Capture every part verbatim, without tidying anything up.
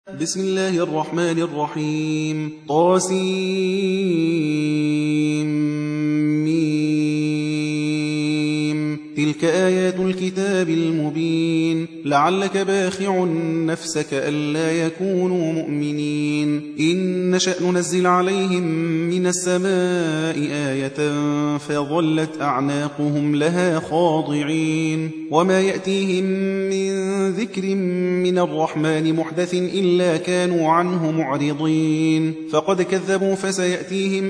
بسم الله الرحمن الرحيم طاسيم تلك آيات الكتاب المبين لعلك باخع نفسك ألا يكونوا مؤمنين إن نشأ ننزل عليهم من السماء آية فظلت أعناقهم لها خاضعين وما يأتيهم من ذكر من الرحمن محدث إلا كانوا عنه معرضين فقد كذبوا فسيأتيهم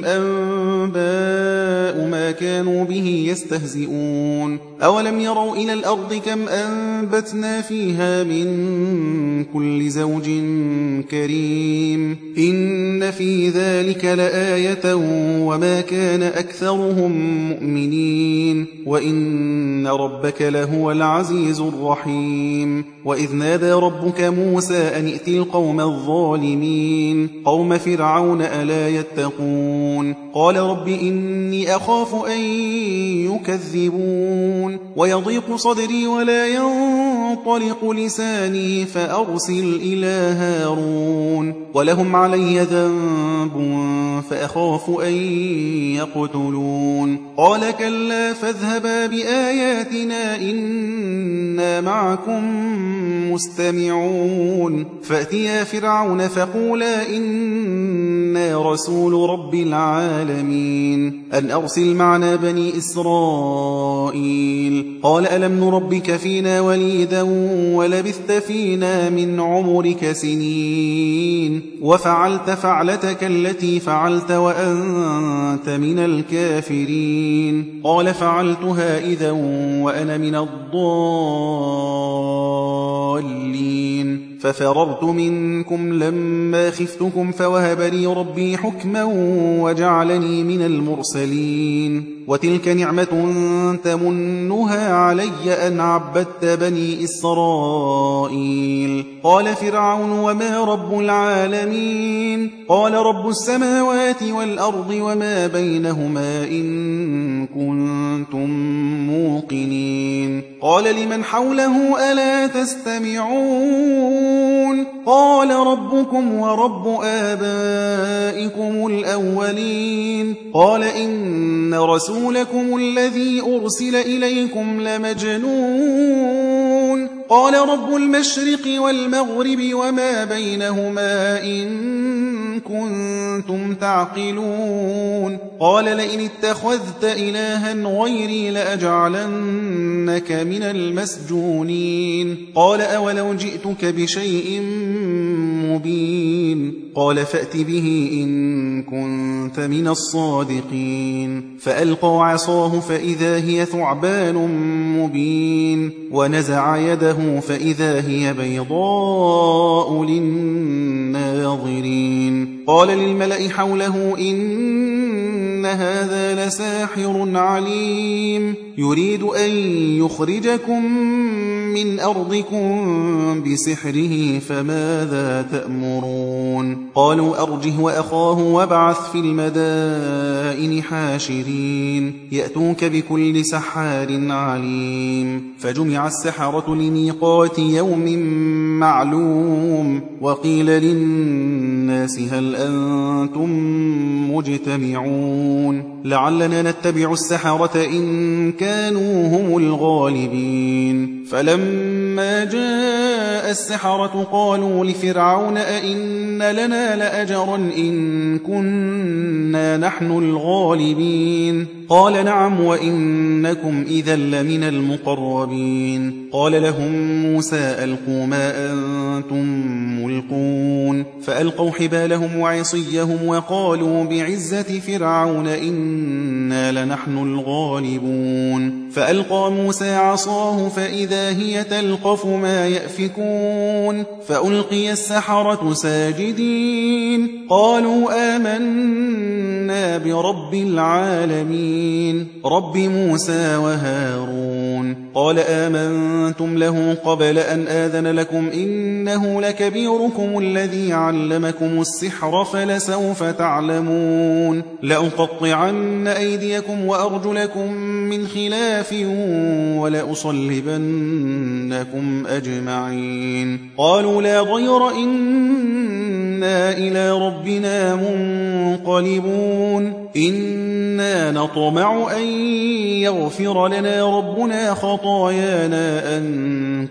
أنباء ما كانوا به يستهزئون أولم يروا إلى الأرض كم أنبتنا فيها من كل زوج كريم إن في ذلك لآية وما كان أكثرهم مؤمنين وإن ربك لهو العزيز الرحيم وإذ نادى ربك موسى أن ائت القوم الظالمين قوم فرعون ألا يتقون قال رب إني أخاف أن يكذبون ويضيق صدري ولا ينطلق لساني فأرسل إلى هارون ولهم علي ذنب فأخاف أن يقتلون قال كلا فاذهبا بآياتنا إنا معكم مستمعون فأتيا فرعون فقولا إنا رسول رب العالمين أن أرسل معنا بني إسرائيل قال ألم نربك فينا وليدا ولبثت فينا من عمرك سنين وفعلت فعلتك التي فعلت وأنت من الكافرين قال فعلتها إذا وأنا من الضالين ففررت منكم لما خفتكم فوهب لي ربي حكما وجعلني من المرسلين وتلك نعمة تمنها علي أن عبدت بني إسرائيل قال فرعون وما رب العالمين قال رب السماوات والأرض وما بينهما إن كنتم موقنين قال لمن حوله ألا تستمعون قال ربكم ورب آبائكم الأولين قال إن رسولكم الذي أرسل إليكم لمجنون قال رب المشرق والمغرب وما بينهما إن كنتم تعقلون قال لئن اتخذت إلها غيري لأجعلنك من المسجونين قال أولو جئتك بشيء مبين قال فأت به إن كنت من الصادقين فألقى عصاه فإذا هي ثعبان مبين ونزع يده فإذا هي بيضاء للناظرين قال للملأ حوله إن هذا لساحر عليم يريد أن يخرجكم من أرضكم بسحره فماذا تأمرون قالوا أرجه وأخاه وابعث في المدائن حاشرين يأتوك بكل سحار عليم فجمع السحرة لميقات يوم معلوم وقيل للناس هل أنتم مجتمعون لعلنا نتبع السحرة إن كانوا هم الغالبين فلما جاء السحرة قالوا لفرعون أئن لنا لأجرا إن كنا نحن الغالبين قال نعم وإنكم إذا لمن المقربين قال لهم موسى ألقوا ما أنتم ملقون فألقوا حبالهم وعصيهم وقالوا بعزة فرعون إنا لنحن الغالبون فألقى موسى عصاه فإذا هي تلقف ما يأفكون فألقي السحرة ساجدين قالوا آمنا برب العالمين رب موسى وهارون قال آمنتم له قبل أن آذن لكم إنه لكبيركم الذي علمكم السحر فلسوف تعلمون لأقطعن أيديكم وأرجلكم من خلاف ولأصلبنكم أجمعين قالوا لا ضير إنا إلى ربنا منقلبون إنا نطمع أن يغفر لنا ربنا خطايانا أن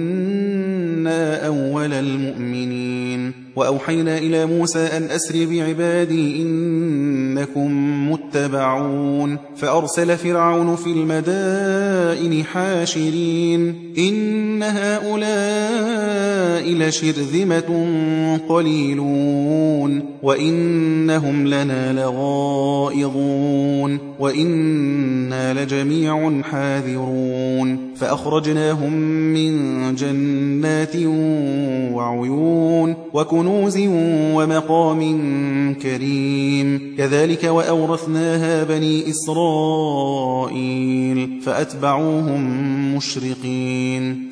كنا أول المؤمنين وأوحينا إلى موسى أن أسر بعبادي إنكم متبعون فأرسل فرعون في المدائن حاشرين إن هؤلاء لشرذمة قليلون وإنهم لنا لغائظون وإنا لجميع حاذرون فأخرجناهم من جنات وعيون وكنوز ومقام كريم كذلك وأورثناها بني إسرائيل فأتبعوهم مشرقين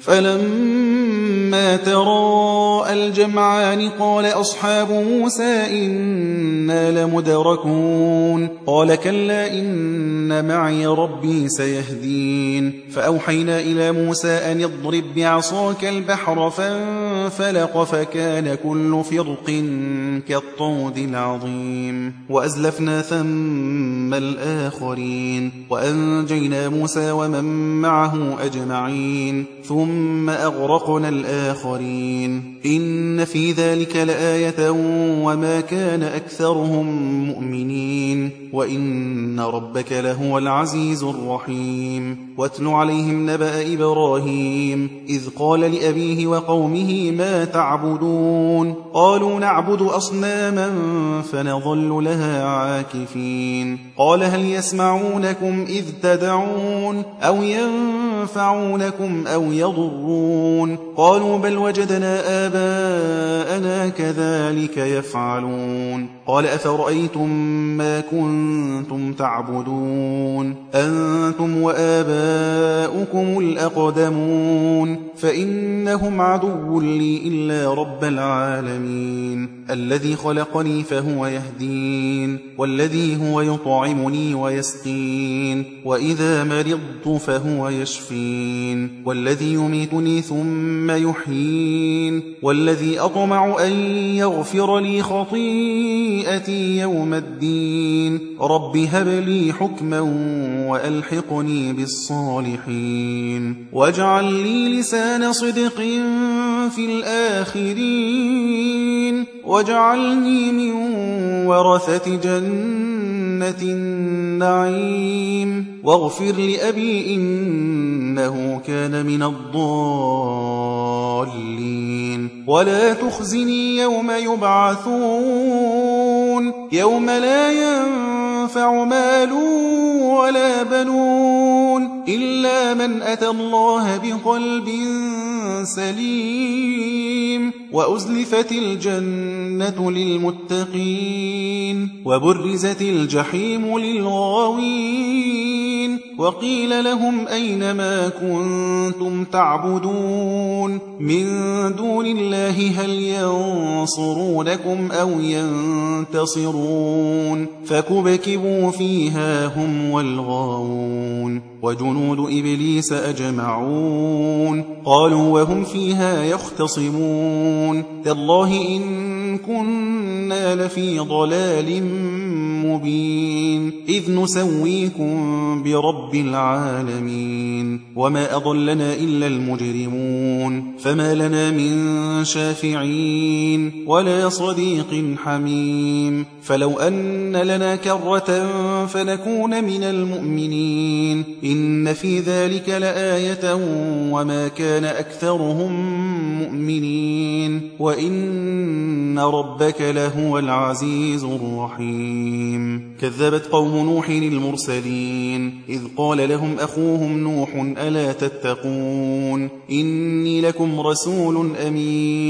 فلما تراءى الجمعان قال أصحاب موسى إنا لمدركون قال كلا إن معي ربي سيهدين فأوحينا إلى موسى أن يضرب بعصاك البحر فانفلق فكان كل فرق كالطود العظيم وأزلفنا ثم الآخرين وأنجينا موسى ومن معه أجمعين ثم أغرقنا الآخرين إن في ذلك لآية وما كان أكثرهم مؤمنين وإن ربك لهو العزيز الرحيم واتل عليهم نبأ إبراهيم إذ قال لأبيه وقومه ما تعبدون قالوا نعبد أصناما فنظل لها عاكفين قال هل يسمعونكم إذ تدعون أو ينفعونكم أو يضرون قالوا بل وجدنا آباءنا كذلك يفعلون قال أفرأيتم ما كنتم تعبدون أنتم وآباؤكم الأقدمون فإنهم عدو لي إلا رب العالمين الذي خلقني فهو يهدين والذي هو يطعمني ويسقين وإذا مرضت فهو يشفين والذي يميتني ثم يحيين والذي أطمع أن يغفر لي خطيئتي يوم الدين رب هب لي حكما وألحقني بالصالحين واجعل لي لسان صدق في الآخرين واجعلني من ورثة جنة النعيم واغفر لأبي إنه كان من الضالين ولا تخزني يوم يبعثون يوم لا ينفع مال ولا بنون إلا من أتى الله بقلب سليم وأزلفت الجنة للمتقين وبرزت الجحيم للغاوين وقيل لهم أين ما كنتم تعبدون من دون الله هل ينصرونكم أو ينتصرون فكبكبوا فيها هم والغاوون وجنود إبليس أجمعون قالوا وهم فيها يختصمون تالله إن كنا لفي ضلال مبين إذ نسويكم برب العالمين وما أضلنا إلا المجرمون فما لنا من شافعين ولا صديق حميم فلو أن لنا كرة فنكون من المؤمنين إن في ذلك لآية وما كان أكثرهم مؤمنين وإن ربك لهو العزيز الرحيم كذبت قوم نوح المرسلين إذ قال لهم أخوهم نوح ألا تتقون إني لكم رسول أمين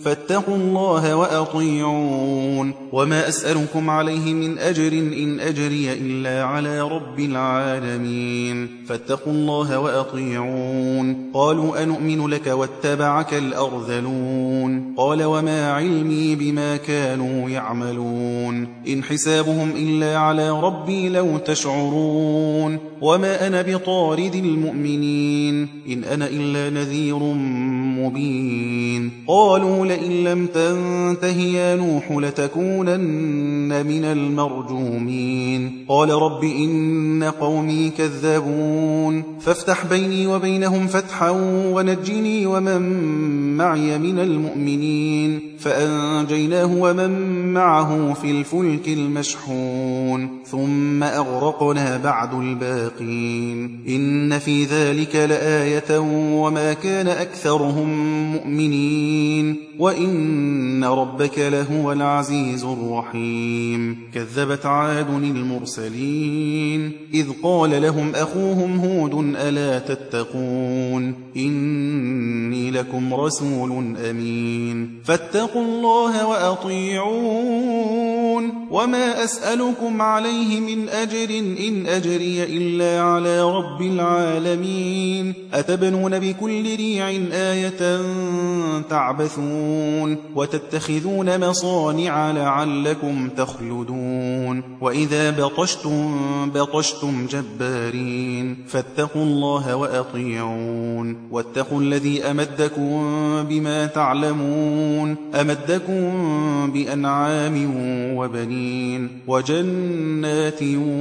فاتقوا الله وأطيعون وما أسألكم عليه من أجر إن أجري إلا على رب العالمين فاتقوا الله وأطيعون قالوا أنؤمن لك واتبعك الأرذلون قال وما علمي بما كانوا يعملون إن حسابهم إلا على ربي لو تشعرون وما أنا بطارد المؤمنين إن أنا إلا نذير مبين قالوا لئن لم تنته يا نوح لتكونن من المرجومين قال رب إن قومي كذبون فافتح بيني وبينهم فتحا ونجني ومن معي من المؤمنين فأنجيناه ومن معه في الفلك المشحون ثم أغرقنا بعد الباقين إن في ذلك لآية وما كان أكثرهم مؤمنين وإن ربك لهو العزيز الرحيم كذبت عاد المرسلين إذ قال لهم أخوهم هود ألا تتقون إني لكم رسول أمين فاتقوا الله وأطيعون وما أسألكم عليه من أجر إن أجري إلا على رب العالمين أتبنون بكل ريع آية تعبثون وتتخذون مصانع لعلكم تخلدون وإذا بطشتم بطشتم جبارين فاتقوا الله وأطيعون واتقوا الذي أمدكم بما تعلمون أمدكم بأنعام وبنين وجنات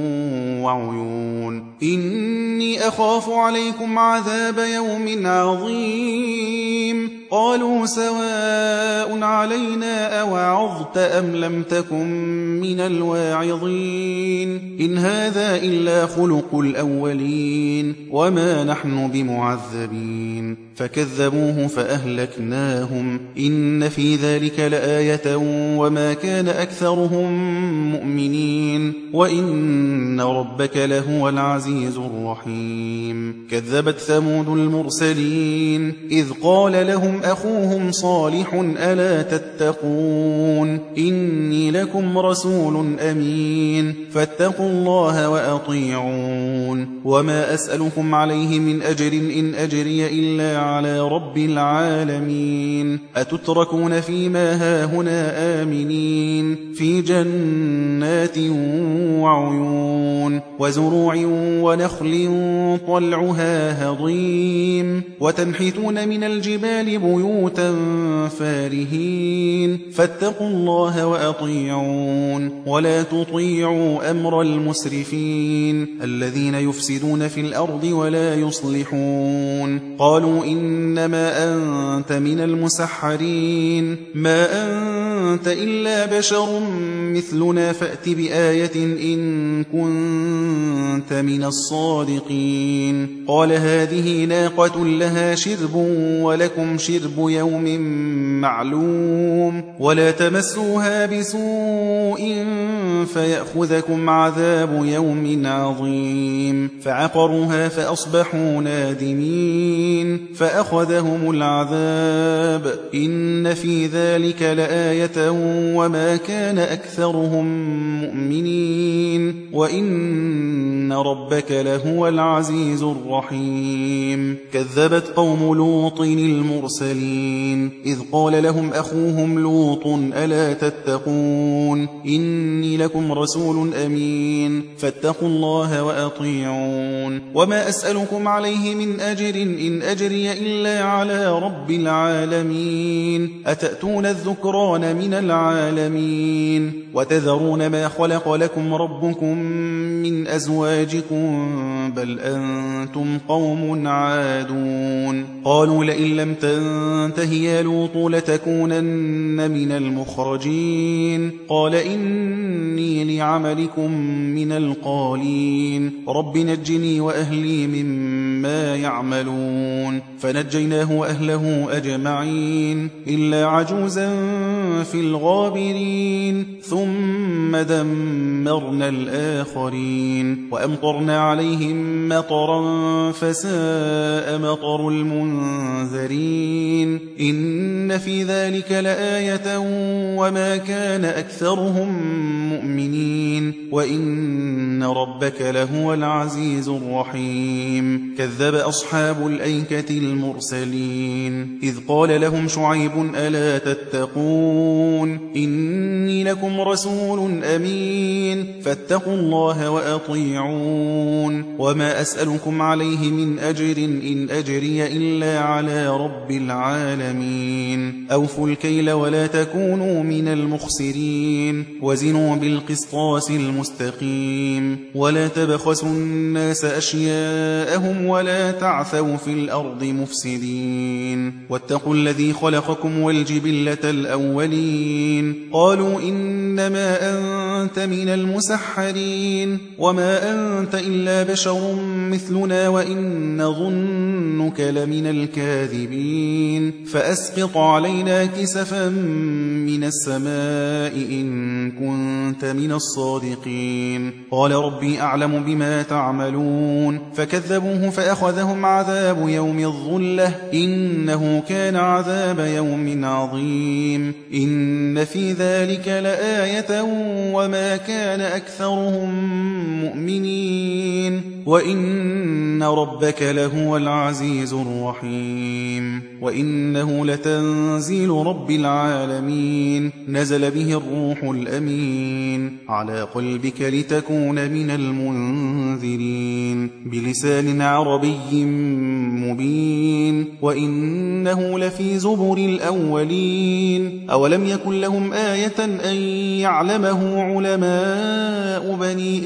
وعيون إني أخاف عليكم عذاب يوم عظيم قالوا سواء علينا أوعظت أم لم تكن من الواعظين إن هذا إلا خلق الأولين وما نحن بمعذبين فكذبوه فأهلكناهم إن في ذلك لآية وما كان أكثرهم مؤمنين وإن ربك لهو العزيز الرحيم كذبت ثمود المرسلين إذ قال لهم أخوهم صالح ألا تتقون إني لكم رسول أمين فاتقوا الله وأطيعون وما أسألكم عليه من أجر إن أجري إلا على رب العالمين أتتركون فيما هاهنا آمنين في جنات وعيون وزروع ونخل طلعها هضيم وتنحتون من الجبال بيوتا فارهين فاتقوا الله وأطيعون ولا تطيعوا أمر المسرفين الذين يفسدون في الأرض ولا يصلحون قالوا إنما أنت من المسحرين ما أنت إلا بشر مثلنا فأت بآية إن كنت من الصادقين قال هذه ناقة لها شرب ولكم شرب يوم معلوم ولا تمسوها بسوء فيأخذكم عذاب يوم عظيم فعقروها فأصبحوا نادمين فأخذهم العذاب إن في ذلك لآية وما كان أكثرهم مؤمنين وإن ربك لهو العزيز الرحيم كذبت قوم لوط المرسلين إذ قال لهم أخوهم لوط ألا تتقون إني لكم رسول أمين فاتقوا الله وأطيعون وما أسألكم عليه من أجر إن أجري إلا على رب العالمين أتأتون الذكران من العالمين وتذرون ما خلق لكم ربكم من أزواجكم بل أنتم قوم عادون قالوا لئن لم تنته يا لوط لتكونن من المخرجين قال إني لعملكم من القالين رب نجني وأهلي مما يعملون فنجيناه وأهله أجمعين إلا عجوزا في الغابرين ثم دمرنا الآخرين وأمطرنا عليهم مطرا فساء مطر المنذرين إن في ذلك لآية وما كان أكثرهم مؤمنين وإن ربك لهو العزيز الرحيم كذب أصحاب الأيكة المرسلين إذ قال لهم شعيب ألا تتقون إني لكم رسول أمين فاتقوا الله وأطيعون وما أسألكم عليه من أجر إن أجري إلا على رب العالمين أوفوا الكيل ولا تكونوا من المخسرين وزنوا بالقسطاس المستقيم ولا تبخسوا الناس أشياءهم ولا تعثوا في الأرض مفسدين واتقوا الذي خلقكم والجبلة الأولين قالوا إنما أنت من المسحرين وما أنت إلا بشر مثلنا وإن نظنك لمن الكاذبين فأسقط علينا كسفا من السماء إن كنت من الصادقين قال ربي أعلم بما تعملون فكذبوه فأخذهم عذاب يوم الظلة إنه كان عذاب يوم عظيم إن في ذلك لآية وما كان أكثرهم مؤمنين وإن ربك لهو العزيز الرحيم وإنه لتنزيل رب العالمين نزل به الروح الأمين على قلبك لتكون من المنذرين بلسان عربي مبين وإنه لفي زبر الأولين أولم يكن لهم آية أن يعلمه علماء بني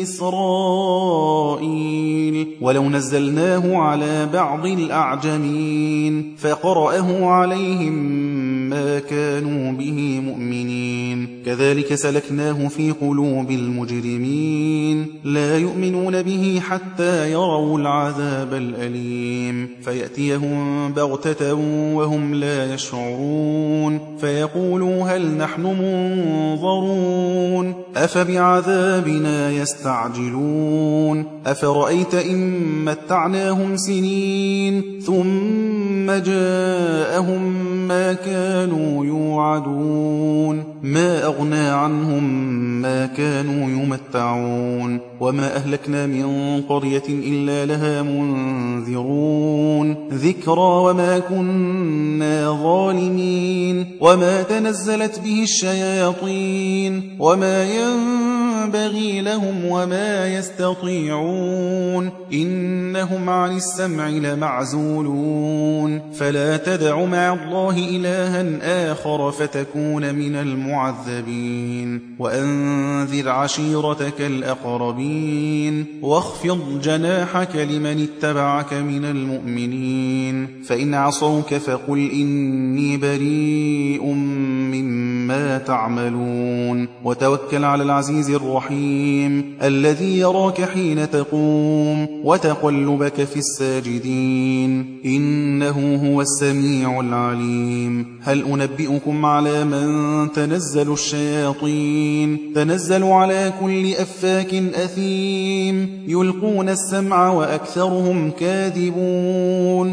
إسرائيل ولو نزلناه على بعض الأعجمين فقرأه عليهم ما كانوا به مؤمنين كذلك سلكناه في قلوب المجرمين لا يؤمنون به حتى يروا العذاب الأليم فيأتيهم بغتة وهم لا يشعرون فيقولوا هل نحن منظرون أفبعذابنا يستعجلون أفرأيت إن متعناهم سنين ثم جاءهم ما كانوا يوعدون ما أغنى عنهم ما كانوا يمتعون وما أهلكنا من قرية إلا لها منذرون ذكرى وما كنا ظالمين وما تنزلت به الشياطين وما ينبغي لهم وما يستطيعون إنهم عن السمع لمعزولون فلا تدع مع الله إلها آخر فتكون من المعذبين وأنذر عشيرتك الأقربين واخفض جناحك لمن اتبعك من المؤمنين فإن عصوك فقل إني بريء مما تعملون وتوكل على العزيز الرحيم الذي يراك حين تقوم وتقلبك في الساجدين إنه هو السميع العليم هل أنبئكم على من تنزل الشياطين تنزل على كل أفاك أثيم يلقون السمع وأكثرهم كاذبون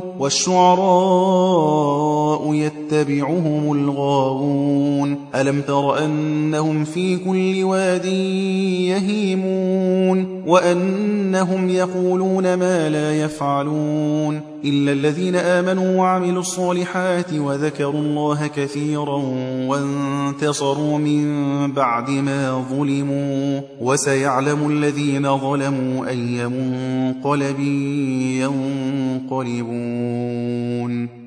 والشعراء يتبعهم الغاوون ألم تر أنهم في كل واد يهيمون وأنهم يقولون ما لا يفعلون إلا الذين آمنوا وعملوا الصالحات وذكروا الله كثيرا وانتصروا من بعد ما ظلموا وسيعلم الذين ظلموا أي منقلب ينقلبون